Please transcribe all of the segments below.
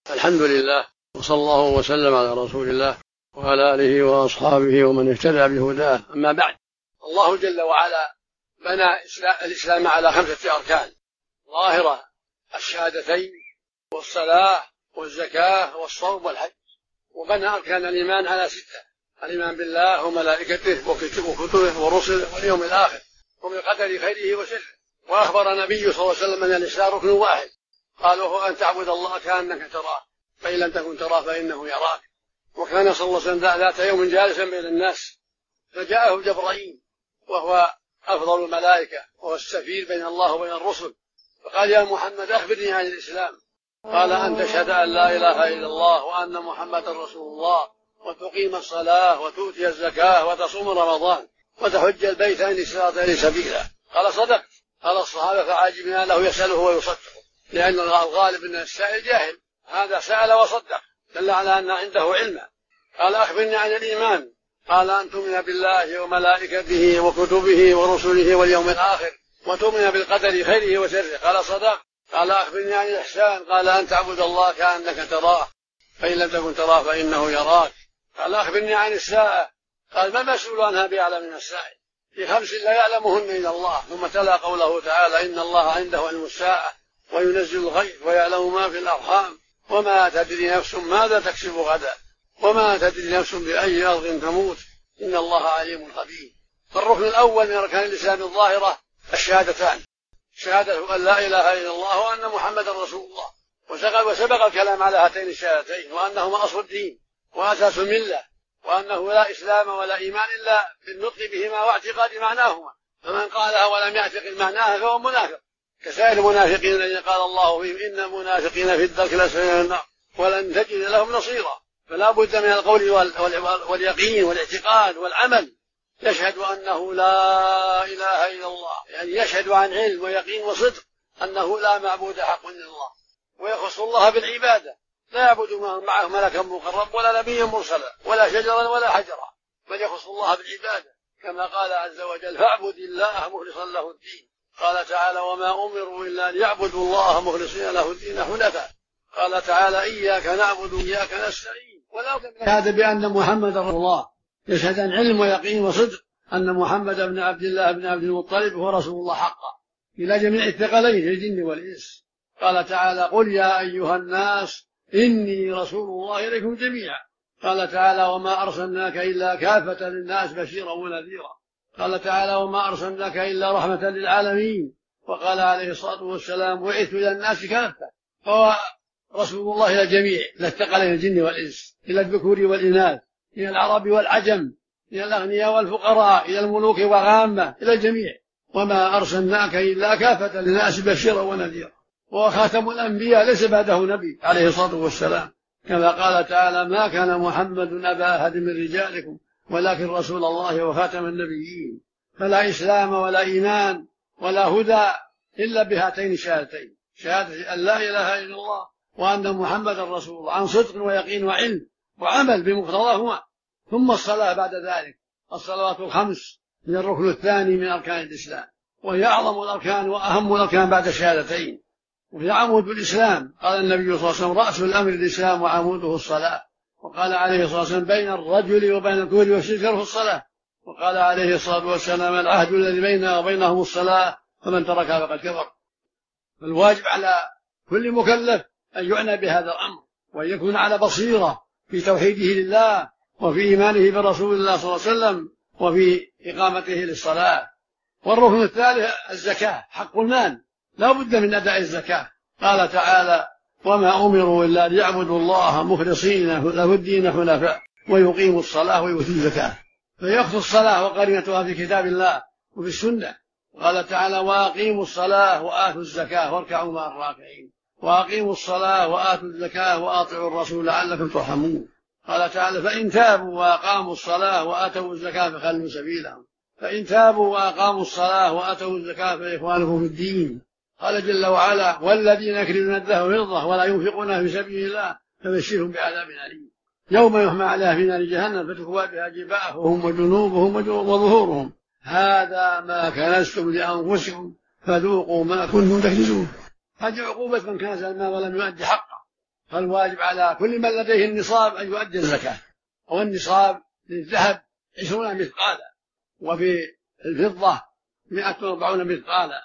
الحمد لله، وصلى الله وسلم على رسول الله وعلى آله وأصحابه ومن اهتدى بهداه. أما بعد، الله جل وعلا بنى الإسلام على 5 أركان ظاهرة: الشهادتين والصلاة والزكاة والصوم والحج. وبنى أركان الإيمان على 6: الإيمان بالله وملائكته وكتبه ورسله واليوم الآخر وبالقدر خيره وشره. وأخبر النبي صلى الله عليه وسلم أن الإسلام ركن واحد، قال وهو أن تعبد الله كأنك تراه فإن لم تكن تراه فإنه يراك. وكان صلى الله عليه وسلم ذات يوم جالسا بين الناس، فجاءه جبرائيل وهو أفضل الملائكة وهو السفير بين الله وبين الرسل، فقال: يا محمد أخبرني عن الإسلام. قال: أن تشهد أن لا إله إلا الله وأن محمدا رسول الله وتقيم الصلاة وتؤتي الزكاة وتصوم رمضان وتحج البيت إن استطعت إليه سبيلا. قال: صدقت. قال الصحابة فعجبنا له يسأله ويصدقه، لأن الغالب أن السائل جاهل، هذا سأل وصدق، دل على أن عنده علما. قال: أخبرني عن الإيمان. قال: أن تؤمن بالله وملائكته وكتبه ورسله واليوم الآخر وتؤمن بالقدر خيره وشره. قال: صدق. قال: أخبرني عن الإحسان. قال: أن تعبد الله كأنك تراه فإن لم تكن تراه فإنه يراك. قال: أخبرني عن الساعة. قال: ما المسؤول عنها بأعلم من السائل؟ في 5 لا يعلمهن إلا الله. ثم تلا قوله تعالى: إن الله عنده علم الساعة وينزل الغيث ويعلم ما في الأرحام وما تدري نفس ماذا تكسب غدا وما تدري نفس بأي أرض تموت إن الله عليم خبير. فالركن الأول من أركان الإسلام الظاهرة الشهادتان: شهادة أن لا إله إلا الله وأن محمدا رسول الله. وسبق الكلام على هاتين الشهادتين، وأنهما أصل الدين وأساس الملة، وأنه لا إسلام ولا إيمان إلا بالنطق بهما واعتقاد معناهما، فمن قالها ولم يعتقد معناها فهو منافق، كسائر المنافقين الذين قال الله فيهم: إن المنافقين في الدرك الأسفل من النار ولن تجد لهم نصيرا. فلا بد من القول واليقين والاعتقاد والعمل. يشهد أنه لا إله إلا الله، يعني يشهد عن علم ويقين وصدق أنه لا معبود حق إلا الله، ويخص الله بالعبادة، لا يعبد معه ملكا مقرب ولا نبيا مرسلا ولا شجرا ولا حجرا، بل يخص الله بالعبادة كما قال عز وجل: فاعبد الله مخلصا له الدين. قال تعالى: وما أمروا إلا ليعبدوا الله مخلصين له الدين حنفاء. قال تعالى: إياك نعبد وإياك نستعين. هذا بأن محمد رسول الله، يشهد عن علم ويقين وصدق أن محمد بن عبد الله بن عبد المطلب هو رسول الله حقا إلى جميع الثقلين الجن والإنس. قال تعالى: قل يا أيها الناس إني رسول الله إليكم جميعا. قال تعالى: وما أرسلناك إلا كافة للناس بشيرا ونذيرا. قال تعالى: وما أرسلناك إلا رحمة للعالمين. وقال عليه الصلاة والسلام: بعثت إلى الناس كافة. فهو رسول الله إلى الجميع، إلى الثقلين الجن والإنس، إلى الذكور والإناث، إلى العرب والعجم، إلى الأغنياء والفقراء، إلى الملوك والعامة، إلى الجميع. وما أرسلناك إلا كافة للناس بشيرا ونذيرا. وهو خاتم الأنبياء، ليس بعده نبي عليه الصلاة والسلام، كما قال تعالى: ما كان محمد أبا أحد من رجالكم ولكن رسول الله وخاتم النبيين. فلا إسلام ولا إيمان ولا هدى إلا بهاتين الشهادتين: شهادة أن لا إله إلا الله وأن محمدا رسول الله، عن صدق ويقين وعلم وعمل بمقتضاهما. ثم الصلاة بعد ذلك، الصلوات الخمس من الركن الثاني من أركان الإسلام، وهي أعظم الأركان وأهم الأركان بعد الشهادتين، وهي عمود الإسلام. قال النبي صلى الله عليه وسلم: رأس الأمر الإسلام وعموده الصلاة. وقال عليه الصلاة والسلام: بين الرجل وبين الكفر والشرك في الصلاة. وقال عليه الصلاة والسلام: العهد الذي بيننا وبينهم الصلاة، فمن تركها فقد كفر. فالواجب على كل مكلف أن يعنى بهذا الأمر، وأن يكون على بصيرة في توحيده لله وفي إيمانه برسول الله صلى الله عليه وسلم وفي إقامته للصلاة. والركن الثالث الزكاة، حق المال، لا بد من أداء الزكاة. قال تعالى: وما أمروا إلا ليعبدوا الله مخلصين له الدين حنفاء ويقيموا الصلاة ويؤتوا الزكاة. فيخص الصلاة وقرينتها في كتاب الله وفي السنة. قال تعالى: وأقيموا الصلاة وآتوا الزكاة واركعوا مع الراكعين. وأقيموا الصلاة وآتوا الزكاة وأطيعوا الرسول لعلكم ترحمون. قال تعالى: فإن تابوا وأقاموا الصلاة وآتوا الزكاة فخلوا سبيلهم. فإن تابوا وأقاموا الصلاة وآتوا الزكاة فإخوانكم في الدين. قال جل وعلا: والذين يكنزون الذهب والفضة ولا ينفقونها في سبيل الله فبشرهم بعذاب أليم يوم يحمى عليها في نار جهنم فتكوى بها جباههم وجنوبهم وظهورهم هذا ما كنزتم لأنفسكم فذوقوا ما كنتم تكنزون. هذه عقوبة من كنز المال ولم يؤدي حقه، فالواجب على كل من لديه النصاب أن يؤدي الزكاة. والنصاب للذهب 20 مثقالا، وفي الفضة 140 مثقالا.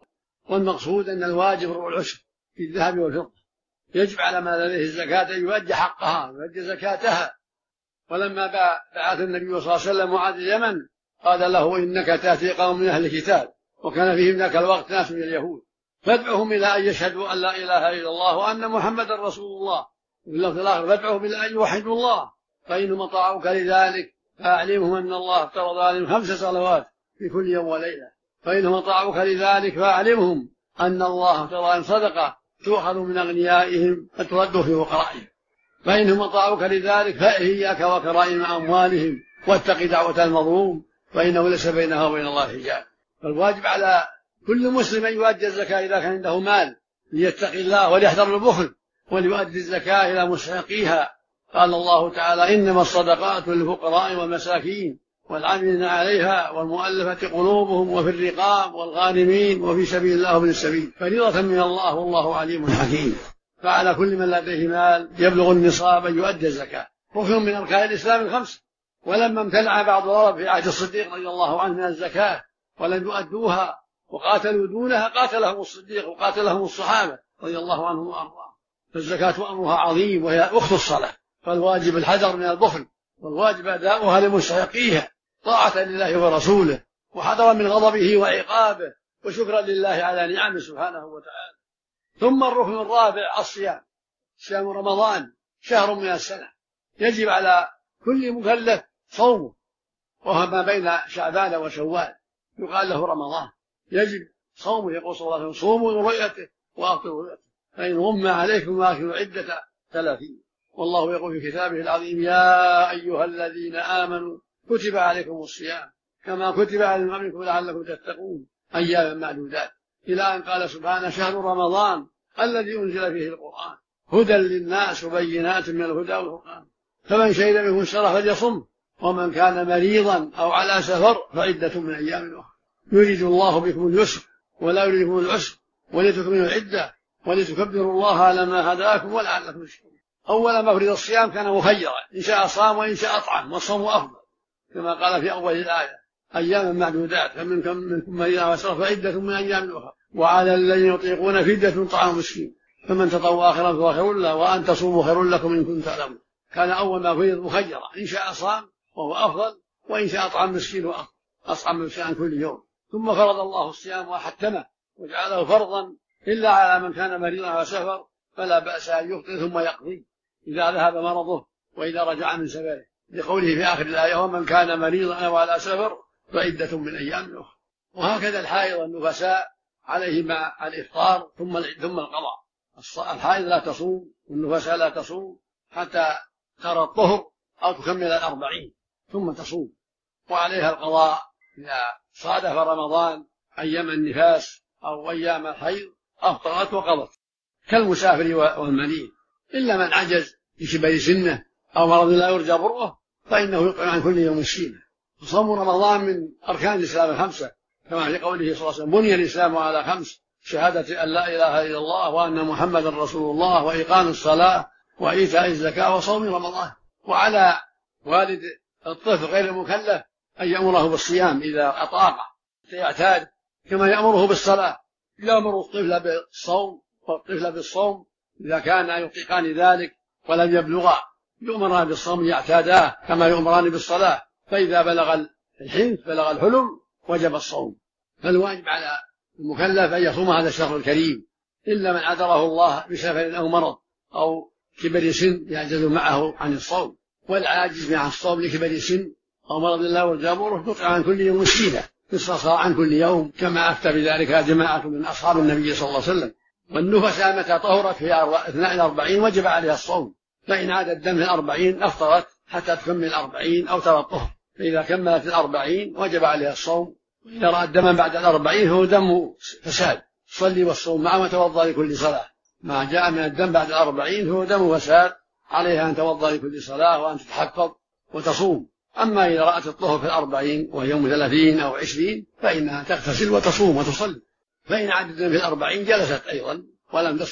والمقصود أن الواجب ربع العشر في الذهب والفضة. يجب على من لديه الزكاة أن يؤدي حقها ويؤدي زكاتها. ولما بعث النبي صلى الله عليه وسلم معاذ اليمن قال له: إنك تأتي قوم من أهل الكتاب، وكان فيهم ذاك الوقت ناس من اليهود، فادعهم إلى أن يشهدوا أن لا إله إلا الله وأن محمدا رسول الله، وفي اللفظ الآخر: فادعهم إلى أن يوحدوا الله، فإنهم أطاعوك لذلك فأعلمهم أن الله افترض عليهم 5 صلوات في كل يوم وليلة، فإنهم أطاعوك لذلك فأعلمهم أن الله افترض عليهم صدقة تؤخذ من أغنيائهم فترد في فقرائهم، فإنهم أطاعوك لذلك فإياك وكرائم أموالهم واتق دعوة المظلوم فإنه ليس بينها وبين الله حجاب. فالواجب على كل مسلم أن يؤدي الزكاة إذا كان عنده مال ليتقي الله وليحذر البخل وليؤدي الزكاة إلى مستحقيها. قال الله تعالى: إنما الصدقات للفقراء والمساكين والعاملين عليها والمؤلفة قلوبهم وفي الرقاب والغارمين وفي سبيل الله وابن السبيل فريضة من الله والله عليم حكيم. فعلى كل من لديه مال يبلغ النصاب أن يؤدي الزكاة. ركن من أركان الإسلام 5، ولما امتنع بعض العرب في عهد الصديق رضي الله عنه من الزكاة ولم يؤدوها وقاتلوا دونها قاتلهم الصديق وقاتلهم الصحابة رضي الله عنهم وأرضاهم. فالزكاة أمرها عظيم وهي أخت الصلاة، فالواجب الحذر من البخل، والواجب أداؤها لمستحقيها طاعة لله ورسوله وحذرا من غضبه وعقابه وشكرا لله على نعمه سبحانه وتعالى. ثم الركن الرابع الصيام. صيام رمضان شهر من السنة، يجب على كل مكلف صومه، وهو ما بين شعبان وشوال يقال له رمضان، يجب صومه. يقول صلى الله عليه وسلم: صوموا لرؤيته وأفطروا لرؤيته، فإن غم عليكم فأكملوا عدة 30. والله يقول في كتابه العظيم: يا أيها الذين آمنوا كتب عليكم الصيام كما كتب على الذين من قبلكم لعلكم تتقون أياما معدودات، إلى أن قال سبحانه: شهر رمضان الذي أنزل فيه القرآن هدى للناس وبينات من الهدى والفرقان، فمن شهد منكم الشهر فليصم، ومن كان مريضا أو على سفر فعدة من أيام أخرى، يريد الله بكم اليسر ولا يريد بكم العسر ولتكملوا العدة ولتكبروا الله على ما هداكم ولعلكم تشكرون. أول ما فرض الصيام كان مخيرا، إن شاء صام وإن شاء أطعم، والصوم أفضل كما قال في أول الآية: أياما معدودات، فمنكم مريضا أو سفر فعدة من أيام أخرى، وعلى الذين يطيقون فدية طعام مسكين، فمن تطوع خيرا فهو خير له وأن تصوموا خير لكم إن كنتم تعلمون. كان أول ما فرض مخيرا، إن شاء صام وهو أفضل، وإن شاء أطعم مسكين وأفضل، أطعم مسكين كل يوم. ثم فرض الله الصيام وحتمه وجعله فرضا إلا على من كان مريضا على سفر، فلا بأس أن يفطر ثم يقضي إذا ذهب مرضه وإذا رجع من سفره، لقوله في آخر الآية: ومن كان مريضا أو على سفر فعدة من أيام أخرى. وهكذا الحائض والنفساء عليهما الإفطار ثم القضاء. الحائض لا تصوم والنفساء لا تصوم حتى ترى الطهر أو تكمل 40 ثم تصوم، وعليها القضاء إذا صادف رمضان أيام النفاس أو أيام الحيض أفطرت وقضت، كالمسافر والمريض، إلا من عجز بكبر سنه أو مرض لا يرجى برؤه فإنه يطعم عن كل يوم مسكينا. صوم رمضان من أركان الإسلام 5، كما في قوله صلى الله عليه وسلم: بني الإسلام على 5: شهادة أن لا إله إلا الله وأن محمدا رسول الله وإقام الصلاة وإيتاء الزكاة وصوم رمضان. وعلى والد الطفل غير المكلف أن يأمره بالصيام إذا أطاق يعتاد، كما يأمره بالصلاة. يأمر الطفل بالصوم والطفل بالصوم إذا كان يطيقان ذلك ولم يبلغا، يؤمران بالصوم يعتاداه كما يؤمران بالصلاة، فإذا بلغ الحنث بلغ الحلم وجب الصوم. فالواجب على المكلف أن يصوم هذا الشهر الكريم، إلا من عذره الله بسفر أو مرض أو كبر سن يعجز معه عن الصوم. والعاجز عن الصوم لكبر سن أو مرض لا يرجى برؤه يطعم عن كل يوم مسكينا، نصف صاع عن كل يوم، كما أفتى بذلك جماعة من أصحاب النبي صلى الله عليه وسلم. والنفساء متى طهرت في أثناء 40 وجب عليها الصوم، فإن عاد الدم في 40 أفطرت حتى تكمل 40 أو ترى الطهر، فإذا كملت 40 وجب عليها الصوم. وإذا رأى الدم بعد 40 هو دم فساد، صلي والصوم معه وتوضأ لكل صلاة. ما جاء من الدم بعد 40 هو دم فساد، عليها أن توضأ لكل صلاة وأن تتحفظ وتصوم. أما إذا رأت الطهر في 40 ويوم 30 أو 20 فإنها تغتسل وتصوم وتصلي. فإن عاد الدم في 40 جلست أيضا ولم تصوم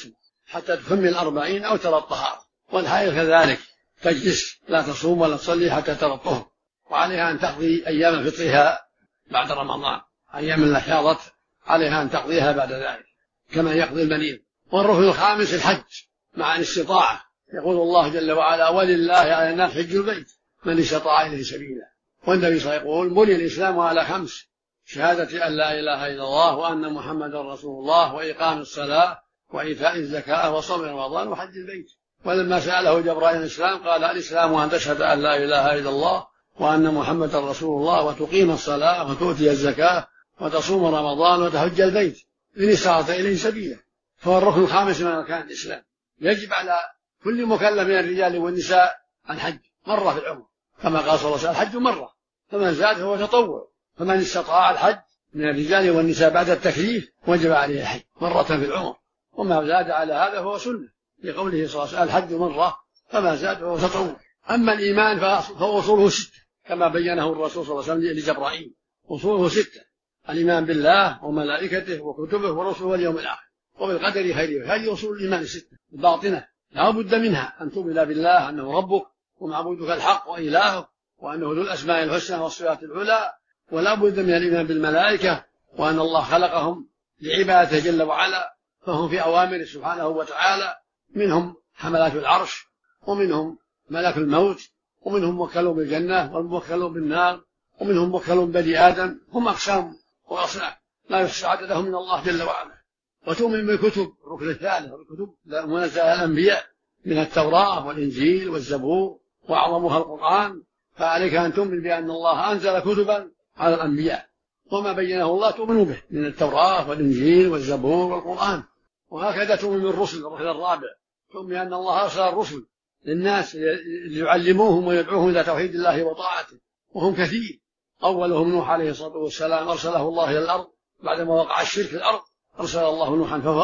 حتى تكمل 40 أو ترى الطهارة. والحائض كذلك تجلس لا تصوم ولا تصلي حتى ترى الطهر، وعليها أن تقضي أيام فطرها بعد رمضان، أيام التي حاضت عليها أن تقضيها بعد ذلك كما يقضي المريض. والركن الخامس الحج مع الاستطاعة، يقول الله جل وعلا: ولله على الناس حج البيت من استطاع إليه سبيلا. والنبي صلى الله عليه وسلم يقول: بني الإسلام على 5: شهادة أن لا إله إلا الله وأن محمدا رسول الله وإقام الصلاة وإيتاء الزكاة وصوم رمضان وحج البيت. ولما سأله جبرائيل الإسلام قال: الإسلام أن تشهد أن لا إله إلا الله وأن محمدا رسول الله وتقيم الصلاة وتؤتي الزكاة وتصوم رمضان وتحج البيت إن استطعت إليه سبيلا. فهو الركن الخامس من أركان الإسلام. يجب على كل مكلف من الرجال والنساء الحج مرة في العمر، كما قال صلى الله عليه وسلم: الحج مرة، فمن زاد فهو تطوع، فمن استطاع الحج من الرجال والنساء بعد التكليف وجب عليه الحج مرة في العمر، وما زاد على هذا فهو سنة، لقوله صلى الله عليه وسلم: الحج مرة، فما زاد فهو تطوع. أما الإيمان فأصوله 6 كما بينه الرسول صلى الله عليه وسلم لجبرائيل، أصوله 6: الإيمان بالله وملائكته وكتبه ورسله واليوم الآخر وبالقدر خيره. هذه أصول الإيمان 6 الباطنة لا بد منها: أن تؤمن بالله أنه ربك ومعبودك الحق وإلهك، وأنه ذو الأسماء الحسنى والصفات العلى، ولا بد من الإيمان بالملائكة وأن الله خلقهم لعبادته جل وعلا، فهم في أوامره سبحانه وتعالى، منهم حملات العرش، ومنهم ملك الموت، ومنهم موكلون بالجنة والموكلون بالنار، ومنهم موكلون بني آدم. هم أقسام وأصناف لا يحصى عددهم من الله جل وعلا. وتؤمن بالكتب، الركن الثالث: الكتب منزلة الأنبياء من التوراة والإنجيل والزبور، وأعظمها القرآن، فعليك أن تؤمن بأن الله أنزل كتبا على الأنبياء، وما بينه الله تؤمن به من التوراة والإنجيل والزبور والقرآن. وهكذا تؤمن بالرسل، الركن الرابع: تؤمن بأن الله أرسل الرسل للناس ليعلموهم ويدعوهم إلى توحيد الله وطاعته، وهم كثير. أولهم نوح عليه الصلاة والسلام، أرسله الله إلى الأرض بعدما وقع الشرك في الأرض، أرسل الله نوحا، فهو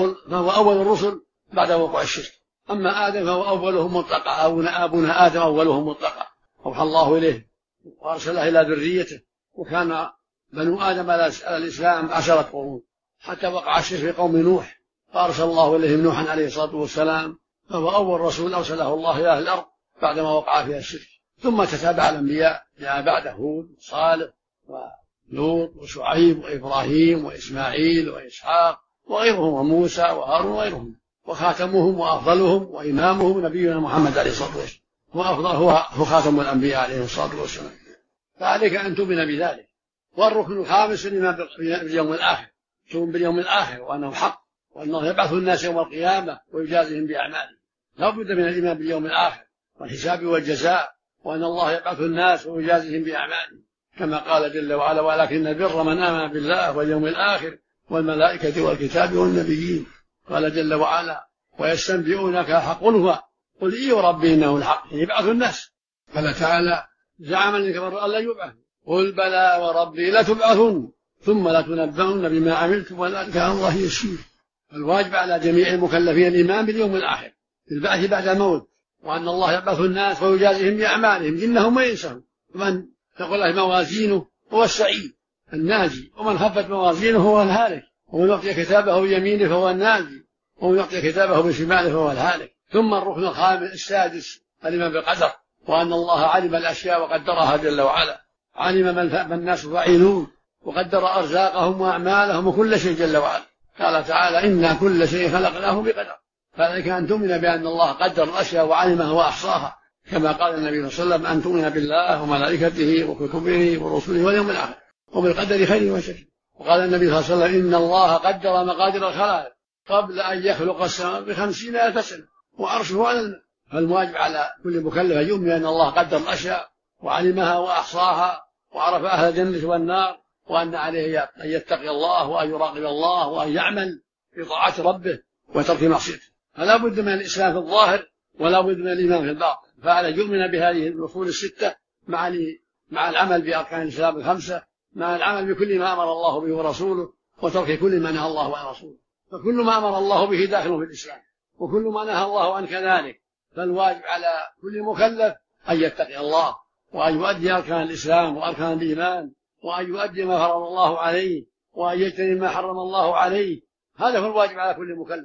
أول الرسل بعد وقوع الشرك. أما آدم فهو أولهم مطلقا، أبونا آدم أولهم مطلقا، أوحى الله إليه وأرسله إلى ذريته، وكان بنو آدم على الإسلام 10 قرون حتى وقع الشرك في قوم نوح، فأرسل الله إليهم نوحا عليه الصلاة والسلام، فهو أول رسول أرسله الله إلى الأرض بعدما وقع فيها الشرك. ثم تتابع الأنبياء جاء بعده هود وصالح ولوط وشعيب وإبراهيم وإسماعيل وإسحاق وغيرهم، وموسى وهارون وغيرهم، وخاتمهم وأفضلهم وإمامهم نبينا محمد عليه الصلاة والسلام، وأفضل هو خاتم الأنبياء عليه الصلاة والسلام. فعليك أن تؤمن بذلك. والركن الخامس الإيمان باليوم الآخر، تؤمن باليوم الآخر وأنه حق، وأنه يبعث الناس يوم القيامة ويجازيهم بأعمالهم. لا بد من الإيمان باليوم الآخر والحساب والجزاء، وأن الله يبعث الناس ويجازيهم بأعمالهم، كما قال جل وعلا: ولكن البر من آمن بالله واليوم الآخر والملائكة والكتاب والنبيين. قال جل وعلا: ويستنبئونك حق هو، قل إي وربي إنه الحق، يبعث الناس. قال تعالى: زعم الذين كفروا أن لا يبعث، قل بلى وربي لتبعثن ثم لتنبؤن بما عملتم وذلك على الله يسير. الواجب على جميع المكلفين الإيمان باليوم الآخر، بالبعث بعد الموت، وأن الله يبعث الناس ويجازيهم بأعمالهم إنهم ما ينسون. ومن ثقلت موازينه هو السعيد الناجي، ومن خفت موازينه هو الهالك، ومن يعطي كتابه بيمينه فهو الناجي، ومن يعطي كتابه بشماله فهو الهالك. ثم الركن السادس: الإيمان بالقدر، وأن الله علم الأشياء وقدرها جل وعلا، علم ما الناس فاعلون، وقدر أرزاقهم وأعمالهم وكل شيء جل وعلا. قال تعالى: إنا كل شيء خلقناه بقدر. فعليك أن تؤمن بأن الله قدر الأشياء وعلمها وأحصاها، كما قال النبي صلى الله عليه وسلم: أن تؤمن بالله وملائكته وكتبه ورسله واليوم الآخر وبالقدر خيره وشره. وقال النبي صلى الله عليه وسلم: إن الله قدر مقادير الخلائق قبل أن يخلق السماء ب50,000 سنة وعرشه على الماء. فالواجب على كل مكلف أن يؤمن أن الله قدر الأشياء وعلمها وأحصاها وعرف أهل الجنة والنار، وأن عليه أن يتقي الله وأن يراقب الله وأن يعمل في طاعة ربه وترك معصيته. فلا بد من الإسلام في الظاهر ولا بد من الإيمان في الباطن. فعلى يؤمن بهذه الأصول الستة مع العمل بأركان الإسلام ال5، مع العمل بكل ما أمر الله به ورسوله، وترك كل ما نهى الله عن رسوله. فكل ما أمر الله به داخل في الإسلام، وكل ما نهى الله عنه كذلك. فالواجب على كل مكلف أن يتقي الله، وأن يؤدي أركان الإسلام وأركان الإيمان، وأن يؤدي ما فرض الله عليه، وأن يجتنب ما حرم الله عليه. هذا هو الواجب على كل مكلف.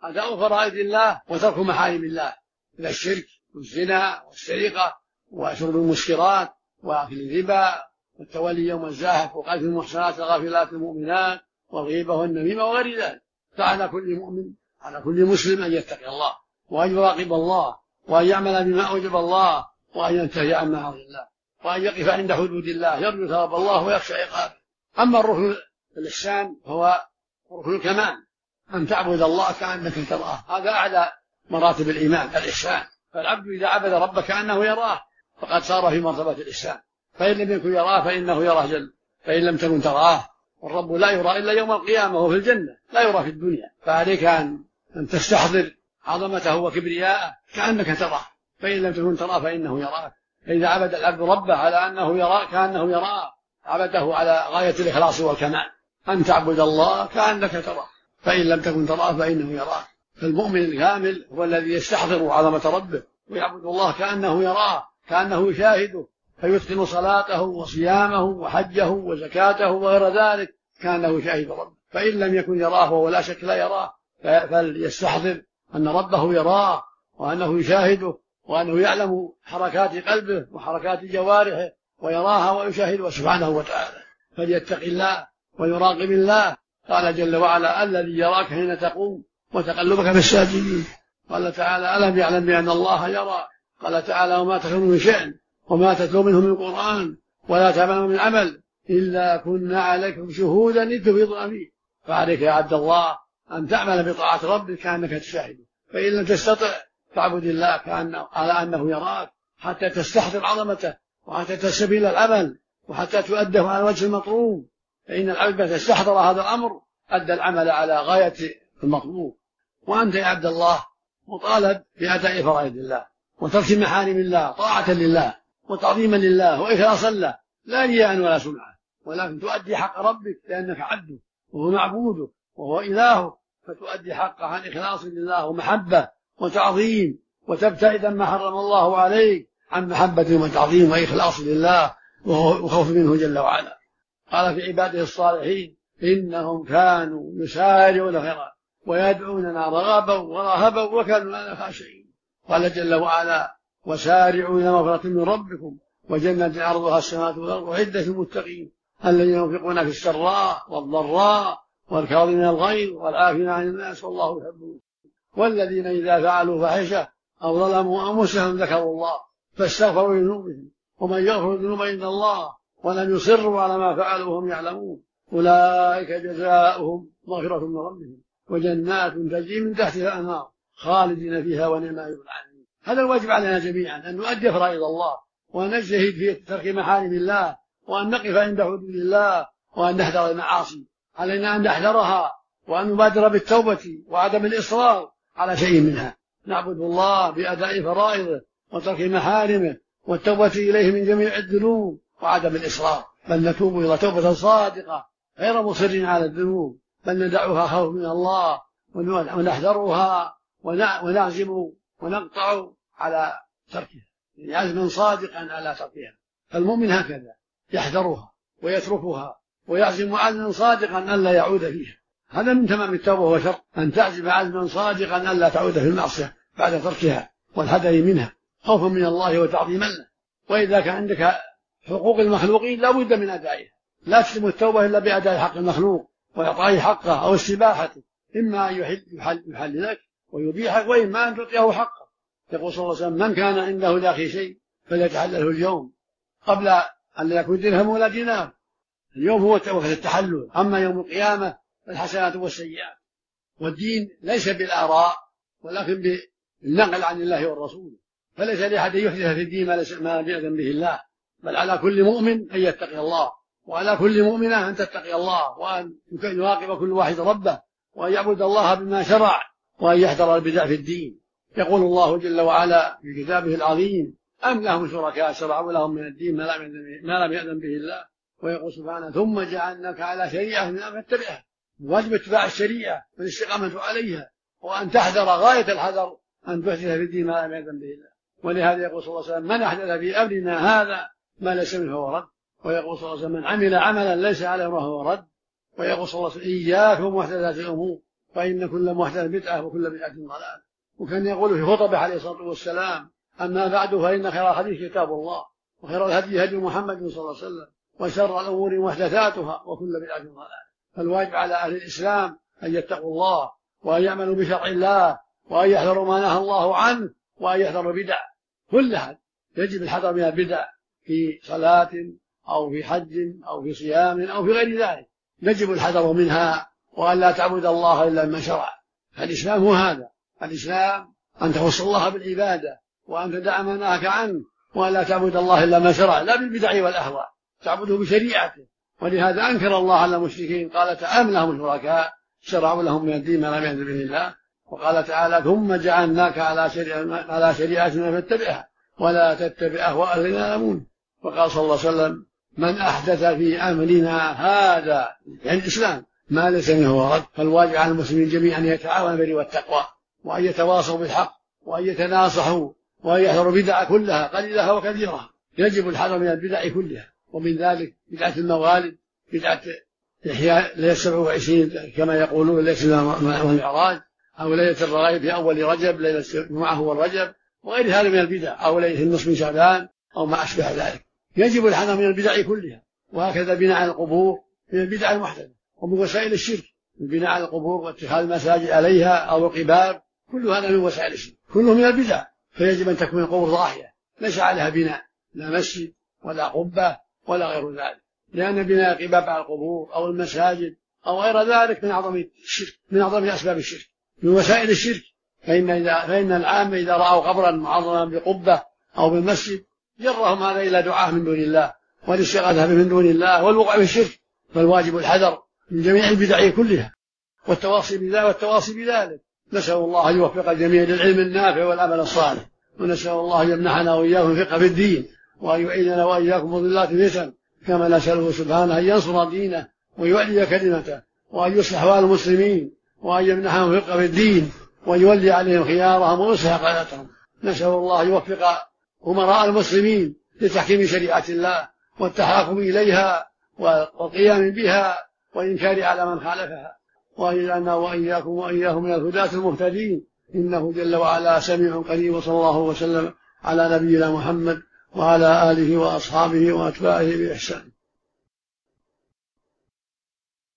أداء فرائض الله وترك محارم الله إلى الشرك والزنا والسرقة وشرب المسكرات وأكل الربا والتولي يوم الزاحف وقذف المحصنات الغافلات المؤمنات والغيبة والنميمة وغير ذلك. فعلى كل مؤمن على كل مسلم أن يتقي الله وأن يراقب الله وأن يعمل بما أوجب الله وأن ينتهي عما حرم الله وأن يقف عند حدود الله يرجو ثواب الله ويخشى عقابه. أما الركن الإحسان فهو ركن الكمال، أن تعبد الله كأنك تراه، هذا أعلى مراتب الإيمان الإحسان. فالعبد إذا عبد ربه كأنه يراه فقد صار في مرتبة الإحسان. فإن لم يكن يراه فإنه يراه جل، فإن لم تكن تراه، والرب لا يرى إلا يوم القيامة وهو في الجنة، لا يرى في الدنيا. فعليك أن تستحضر عظمته وكبرياءه كأنك تراه، فإن لم تكن تراه فإنه يراك. فإذا عبد العبد ربه على أنه يراه كأنه يراه عبده على غاية الإخلاص والكمال، أن تعبد الله كأنك تراه، فإن لم تكن تراه فإنه يراك. فالمؤمن الكامل هو الذي يستحضر عظمة ربه ويعبد الله كأنه يراه، كأنه يشاهده، فيتقن صلاته وصيامه وحجه وزكاته وغير ذلك كأنه يشاهد ربه. فإن لم يكن يراه وهو لا شك لا يراه فليستحضر أن ربه يراه وأنه يشاهده وأنه يعلم حركات قلبه وحركات جوارحه ويراها ويشاهدها سبحانه وتعالى. فليتق الله ويراقب الله. قال جل وعلا: الذي يراك حين تقوم وتقلبك في الساجدين. قال تعالى: ألم يعلم بأن الله يرى. قال تعالى: وما تخلو من شأن وما تتلو منه من قرآن ولا تعمل من عمل إلا كنا عليكم شهودا إذ تفيضون فيه. فعليك يا عبد الله أن تعمل بطاعة ربك كأنك تشاهده، فإن لم تستطع فاعبد الله على أنه يراك حتى تستحضر عظمته وحتى تستبين العمل وحتى تؤديه على الوجه المطلوب. فإن العبد إذا استحضر هذا الأمر أدى العمل على غاية المطلوب. وأنت يا عبد الله مطالب بأداء فرائض الله وترك محارم الله طاعة لله وتعظيما لله وإخلاصا له، لا رياء ولا سمعة، ولكن تؤدي حق ربك لأنك عبده وهو معبوده وهو إلهه، فتؤدي حقه عن إخلاص لله ومحبة وتعظيم، وتبتعد ما حرم الله عليك عن محبة وتعظيم وإخلاص لله وخوف منه جل وعلا. قال في عباده الصالحين: إنهم كانوا يسارعون الخيرات ويدعوننا رغبا ورهبا وكانوا لنا خاشعين. قال جل وعلا: وسارعوا إلى مغفرة من ربكم وجنة عرضها السماوات والأرض أعدت للمتقين الذين ينفقون في السراء والضراء والكاظمين الغيظ والعافين عن الناس والله يحب المحسنين والذين إذا فعلوا فاحشة أو ظلموا أنفسهم ذكروا الله فاستغفروا لذنوبهم ومن يغفر الذنوب إلا الله ولم يصروا على ما فعلوا وهم يعلمون أولئك جزاؤهم مغفرة من ربهم وجنات تجري من تحتها الأنهار خالدين فيها ونعم أجر العاملين. هذا الواجب علينا جميعا، أن نؤدي فرائض الله وأن نجتهد في ترك محارم الله وأن نقف عند حدود الله وأن نحذر المعاصي. علينا أن نحذرها وأن نبادر بالتوبة وعدم الإصرار على شيء منها. نعبد الله بأداء فرائضه وترك محارمه والتوبة إليه من جميع الذنوب وعدم الإصرار، بل نتوب إلى توبة صادقة غير مصر على الذنوب، بل ندعها خوف من الله ونحذرها ونعزم ونقطع على تركها، يعني عزما صادقا على تركها. فالمؤمن هكذا يحذرها ويتركها ويعزم عزما صادقا ألا يعود فيها. هذا من تمام التوبة وشرط أن تعزم عزما صادقا ألا تعود في المعصية بعد تركها والحذر منها خوفا من الله وتعظيما له. وإذا كان عندك حقوق المخلوقين لا بد من أدائها، لا تتم التوبة إلا بأداء حق المخلوق وإعطائه حقه أو استباحته، إما أن يحل لك ويبيحك وإما أن تعطيه حقه. يقول صلى الله عليه وسلم: من كان عنده لأخيه شيء فليتحلله اليوم قبل أن لا يكون درهم ولا دينار. اليوم هو وقت التحلل، أما يوم القيامة الحسنات والسيئات. والدين ليس بالآراء ولكن بالنقل عن الله والرسول، فليس لأحد يحدث في الدين ما لم يأذن به الله، بل على كل مؤمن أن يتقي الله وعلى كل مؤمنة أن تتقي الله وأن يراقب كل واحد ربه وأن يعبد الله بما شرع وأن يحذر البدع في الدين. يقول الله جل وعلا في كتابه العظيم: أم لهم شركاء شرعوا لهم من الدين ما لم يأذن به الله. ويقول سبحانه: ثم جعلناك على شريعة من أمر فاتبعها. واجب اتباع الشريعة والاستقامة عليها وأن تحذر غاية الحذر أن تحدث في الدين ما لم يأذن به الله. ولهذا يقول صلى الله عليه وسلم: من أحدث في أمرنا هذا ما ليس منه فهو رد. ويقول صلى الله عليه وسلم: من عمل عملا ليس عليه فهو رد. ويقول صلى الله عليه وسلم: إياكم محدثات الأمور فإن كل محدث بدعة وكل بدعة ضلالة. وكان يقول في خطبه عليه الصلاة والسلام: أما بعد فإن خير الحديث كتاب الله، وخير الهدي هدي محمد صلى الله عليه وسلم، وشر الأمور محدثاتها وكل بدعة ضلالة. فالواجب على أهل الإسلام أن يتقوا الله وأن يعملوا بشرع الله وأن يحذروا ما نهى الله عنه وأن يحذروا البدع كلها. يجب الحذر من البدع في صلاة أو في حج أو في صيام أو في غير ذلك، يجب الحذر منها، وأن لا تعبد الله إلا بما شرع. الإسلام هو هذا، الإسلام أن تخص الله بالعبادة وأن تدع ما نهاك عنه، وأن لا تعبد الله إلا ما شرع، لا بالبدع والأهواء، تعبده بشريعته. ولهذا أنكر الله على المشركين، قال تعالى: أم لهم شركاء شرعوا لهم من الدين ما لم يأذن به الله. وقال تعالى: ثم جعلناك على شريعتنا فاتبعها ولا تتبع أهواء الذين لا يعلمون. وقال صلى الله عليه وسلم: من أحدث في أمرنا هذا، يعني الإسلام، ما ليس منه رد. فالواجب على المسلمين جميعا أن يتعاونوا بالبر والتقوى، وأن يتواصوا بالحق، وأن يتناصحوا، وأن يحذروا البدع كلها قليلها وكثيرها. يجب الحذر من البدع كلها، ومن ذلك بدعة الموالد، بدعة إحياء ليلة 27 كما يقولون ليلة والمعراج، أو ليلة الرغائب في أول رجب، ليلة الجمعة والرجب، وغير هذا من البدع، أو ليلة النصف من شعبان أو ما أشبه ذلك. يجب الحذر من البدع كلها. وهكذا بناء على القبور من البدع المحدثة، ومن وسائل الشرك البناء على القبور واتخاذ المساجد عليها أو القباب، كل هذا من وسائل الشرك، كله من البدع. فيجب أن تكون القبور ضاحية ليس عليها بناء، لا مسجد ولا قبة ولا غير ذلك، لأن بناء القباب على القبور أو المساجد أو غير ذلك من أعظم الشرك، من أعظم أسباب الشرك، من وسائل الشرك. فإن العامة إذا رأوا قبرا معظما بقبة أو بالمسجد جرهم هذا إلى دعاء من دون الله والاستغاثة من دون الله والوقوع في الشرك. فالواجب الحذر من جميع البدع كلها والتواصي بذلك. نسأل الله أن يوفق الجميع للعلم النافع والعمل الصالح، ونسأل الله أن يمنحنا وإياكم الفقه في الدين، وأن يعيننا وإياكم فضيلات الفتن، كما نسأله سبحانه أن ينصر دينه ويولي كلمته، وأن يصلح أحوال المسلمين، وأن يمنحهم الفقه في الدين، وأن يولي عليهم خيارهم ويصلح قادتهم. نسأل الله أن يوفق أمراء المسلمين لتحكيم شريعة الله والتحاكم إليها والقيام بها والإنكار على من خالفها، وأن يجعلنا وإياهم من الهداة المهتدين، إنه جل وعلا سميع قريب. وصلى الله وسلم على نبينا محمد وعلى آله وأصحابه وأتباعه بإحسان.